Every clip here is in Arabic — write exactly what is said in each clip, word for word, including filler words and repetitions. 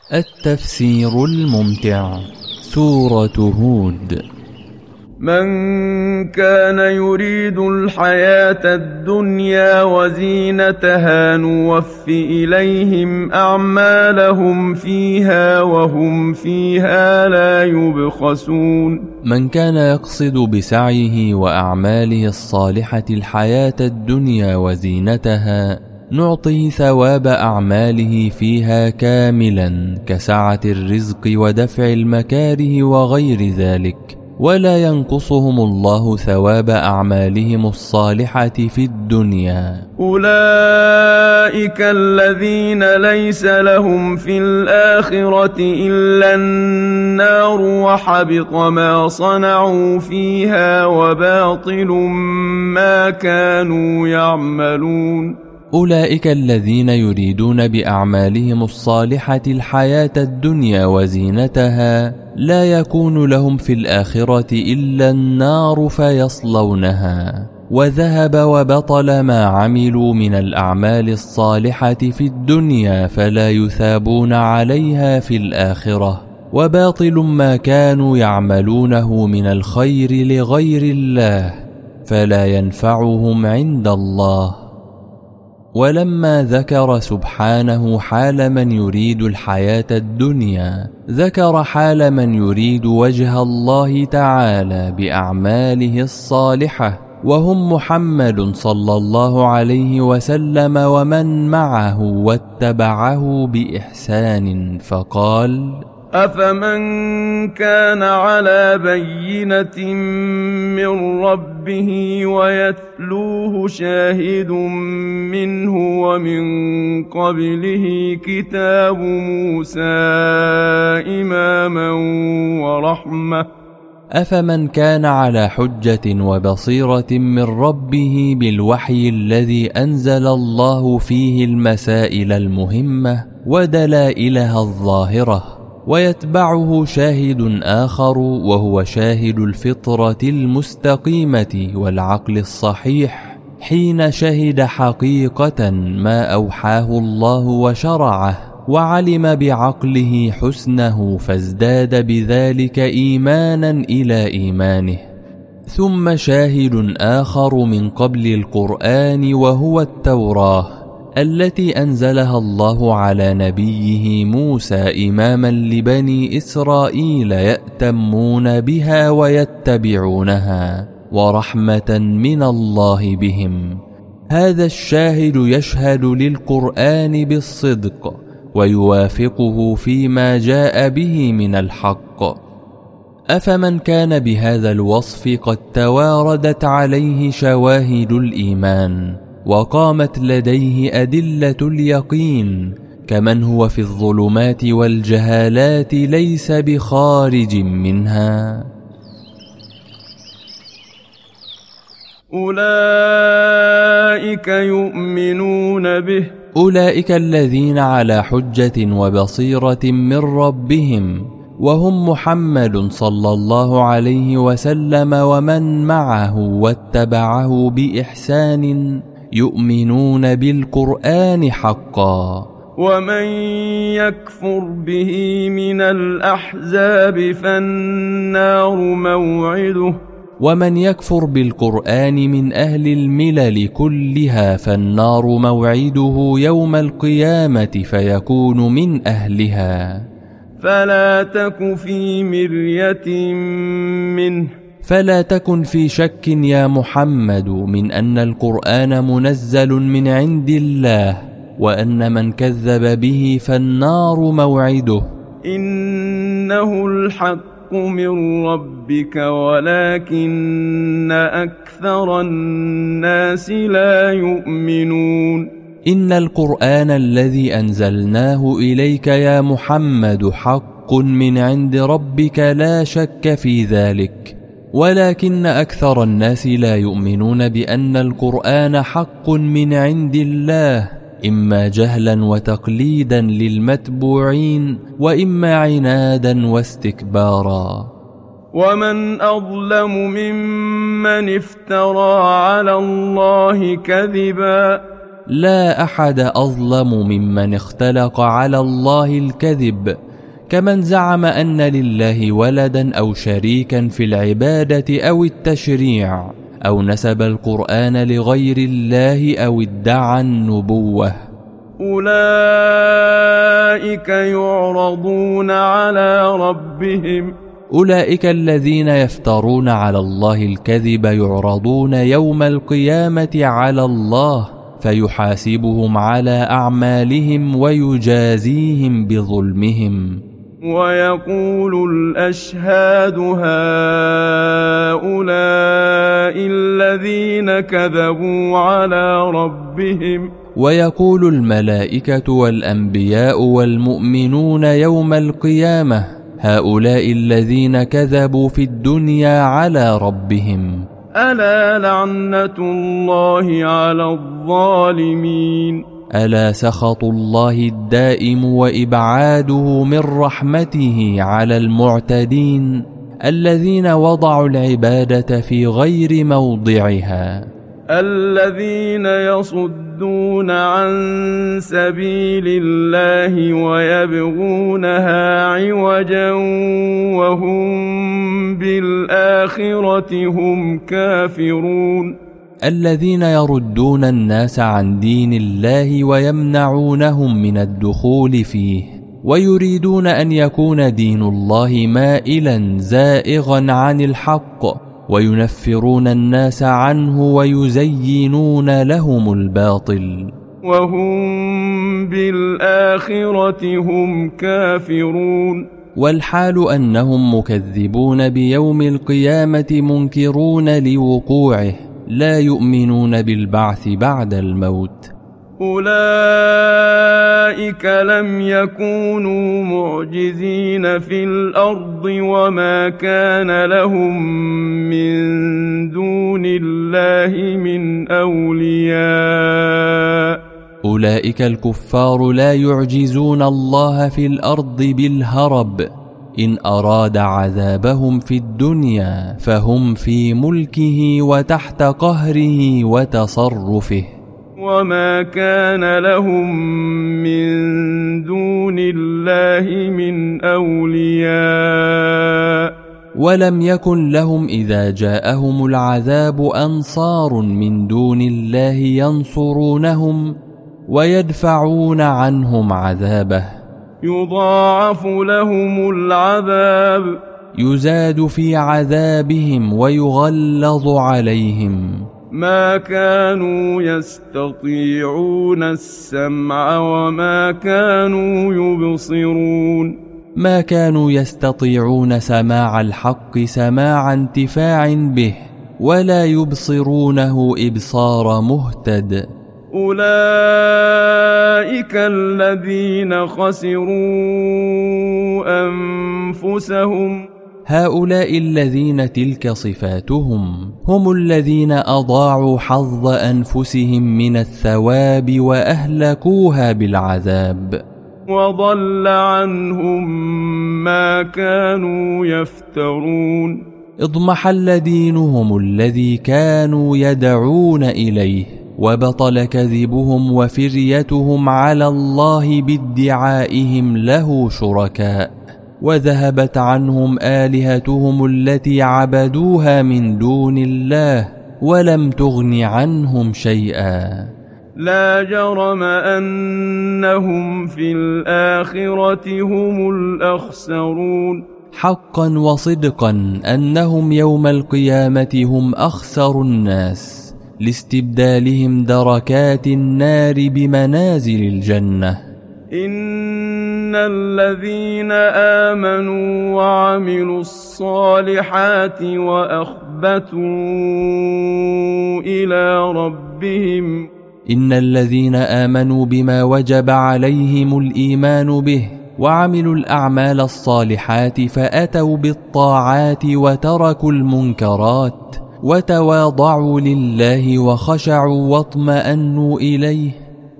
التفسير الممتع. سورة هود. من كان يريد الحياة الدنيا وزينتها نوف إليهم أعمالهم فيها وهم فيها لا يبخسون. من كان يقصد بسعيه وأعماله الصالحة الحياة الدنيا وزينتها نعطي ثواب أعماله فيها كاملا كسعة الرزق ودفع المكاره وغير ذلك، ولا ينقصهم الله ثواب أعمالهم الصالحة في الدنيا. أولئك الذين ليس لهم في الآخرة إلا النار وحبط ما صنعوا فيها وباطل ما كانوا يعملون. أولئك الذين يريدون بأعمالهم الصالحة الحياة الدنيا وزينتها لا يكون لهم في الآخرة إلا النار فيصلونها، وذهب وبطل ما عملوا من الأعمال الصالحة في الدنيا فلا يثابون عليها في الآخرة، وباطل ما كانوا يعملونه من الخير لغير الله فلا ينفعهم عند الله. ولما ذكر سبحانه حال من يريد الحياة الدنيا ذكر حال من يريد وجه الله تعالى بأعماله الصالحة، وهم محمد صلى الله عليه وسلم ومن معه واتبعه بإحسان، فقال: أفمن كان على بينة من ربه ويتلوه شاهد منه ومن قبله كتاب موسى إماما ورحمة أفمن كان على حجة وبصيرة من ربه بالوحي الذي أنزل الله فيه المسائل المهمة ودلائلها الظاهرة، ويتبعه شاهد آخر وهو شاهد الفطرة المستقيمة والعقل الصحيح حين شهد حقيقة ما أوحاه الله وشرعه وعلم بعقله حسنه فازداد بذلك إيمانا إلى إيمانه. ثم شاهد آخر من قبل القرآن وهو التوراة التي أنزلها الله على نبيه موسى إماما لبني إسرائيل يأتمون بها ويتبعونها ورحمة من الله بهم. هذا الشاهد يشهد للقرآن بالصدق ويوافقه فيما جاء به من الحق. أفمن كان بهذا الوصف قد تواردت عليه شواهد الإيمان وقامت لديه أدلة اليقين كمن هو في الظلمات والجهالات ليس بخارج منها. أولئك يؤمنون به أولئك الذين على حجة وبصيرة من ربهم وهم محمد صلى الله عليه وسلم ومن معه واتبعه بإحسان يؤمنون بالقرآن حقا. ومن يكفر به من الأحزاب فالنار موعده ومن يكفر بالقرآن من أهل الملل كلها فالنار موعده يوم القيامة فيكون من أهلها. فلا تك في مرية منه فلا تكن في شك يا محمد من أن القرآن منزل من عند الله وأن من كذب به فالنار موعده. إنه الحق من ربك ولكن أكثر الناس لا يؤمنون. إن القرآن الذي أنزلناه إليك يا محمد حق من عند ربك لا شك في ذلك، ولكن أكثر الناس لا يؤمنون بأن القرآن حق من عند الله، إما جهلا وتقليدا للمتبوعين وإما عنادا واستكبارا. ومن أظلم ممن افترى على الله كذبا لا أحد أظلم ممن اختلق على الله الكذب، كمن زعم أن لله ولدا أو شريكا في العبادة أو التشريع، أو نسب القرآن لغير الله أو ادعى النبوة. أولئك يعرضون على ربهم أولئك الذين يفترون على الله الكذب يعرضون يوم القيامة على الله، فيحاسبهم على أعمالهم ويجازيهم بظلمهم. ويقول الأشهاد هؤلاء الذين كذبوا على ربهم. ويقول الملائكة والأنبياء والمؤمنون يوم القيامة هؤلاء الذين كذبوا في الدنيا على ربهم. ألا لعنة الله على الظالمين. ألا سخط الله الدائم وإبعاده من رحمته على المعتدين الذين وضعوا العبادة في غير موضعها. الذين يصدون عن سبيل الله ويبغونها عوجا وهم بالآخرة هم كافرون. الذين يردون الناس عن دين الله ويمنعونهم من الدخول فيه، ويريدون أن يكون دين الله مائلا زائغا عن الحق، وينفرون الناس عنه ويزينون لهم الباطل، وهم بالآخرة هم كافرون. والحال أنهم مكذبون بيوم القيامة منكرون لوقوعه، لا يؤمنون بالبعث بعد الموت. أولئك لم يكونوا معجزين في الأرض وما كان لهم من دون الله من أولياء. أولئك الكفار لا يعجزون الله في الأرض بالهرب، إن أراد عذابهم في الدنيا فهم في ملكه وتحت قهره وتصرفه. وما كان لهم من دون الله من أولياء. ولم يكن لهم إذا جاءهم العذاب أنصار من دون الله ينصرونهم ويدفعون عنهم عذابه. يضاعف لهم العذاب. يزاد في عذابهم ويغلظ عليهم. ما كانوا يستطيعون السمع وما كانوا يبصرون. ما كانوا يستطيعون سماع الحق سماع انتفاع به، ولا يبصرونه إبصار مهتد. أولئك الذين خسروا أنفسهم. هؤلاء الذين تلك صفاتهم هم الذين أضاعوا حظ أنفسهم من الثواب وأهلكوها بالعذاب. وضل عنهم ما كانوا يفترون. اضمحل دينهم الذي كانوا يدعون إليه، وبطل كذبهم وفريتهم على الله بادعائهم له شركاء، وذهبت عنهم آلهتهم التي عبدوها من دون الله ولم تغن عنهم شيئا. لا جرم أنهم في الآخرة هم الأخسرون. حقا وصدقا أنهم يوم القيامة هم أخسر الناس، لاستبدالهم دركات النار بمنازل الجنة. إن الذين آمنوا وعملوا الصالحات وأخبتوا إلى ربهم. إن الذين آمنوا بما وجب عليهم الإيمان به وعملوا الأعمال الصالحات فأتوا بالطاعات وتركوا المنكرات وتواضعوا لله وخشعوا واطمأنوا إليه،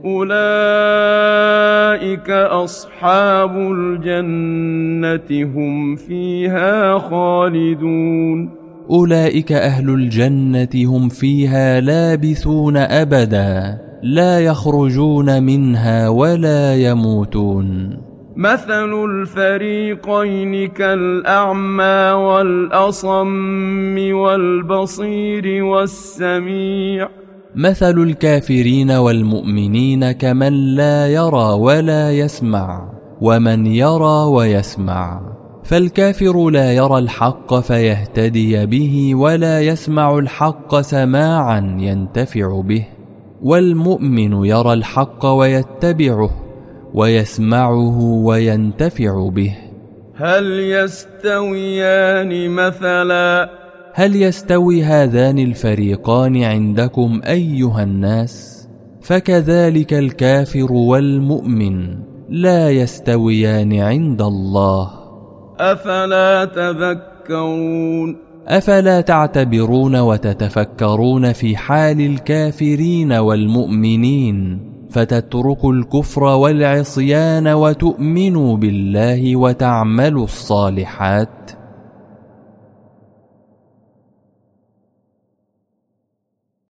أولئك أصحاب الجنة هم فيها خالدون. أولئك أهل الجنة هم فيها لابثون أبدا، لا يخرجون منها ولا يموتون. مثل الفريقين كالأعمى والأصم والبصير والسميع. مثل الكافرين والمؤمنين كمن لا يرى ولا يسمع ومن يرى ويسمع. فالكافر لا يرى الحق فيهتدي به ولا يسمع الحق سماعا ينتفع به، والمؤمن يرى الحق ويتبعه ويسمعه وينتفع به. هل يستويان مثلا؟ هل يستوي هذان الفريقان عندكم أيها الناس؟ فكذلك الكافر والمؤمن لا يستويان عند الله. أفلا تذكرون؟ أفلا تعتبرون وتتفكرون في حال الكافرين والمؤمنين فتتركوا الكفر والعصيان وتؤمنوا بالله وتعملوا الصالحات؟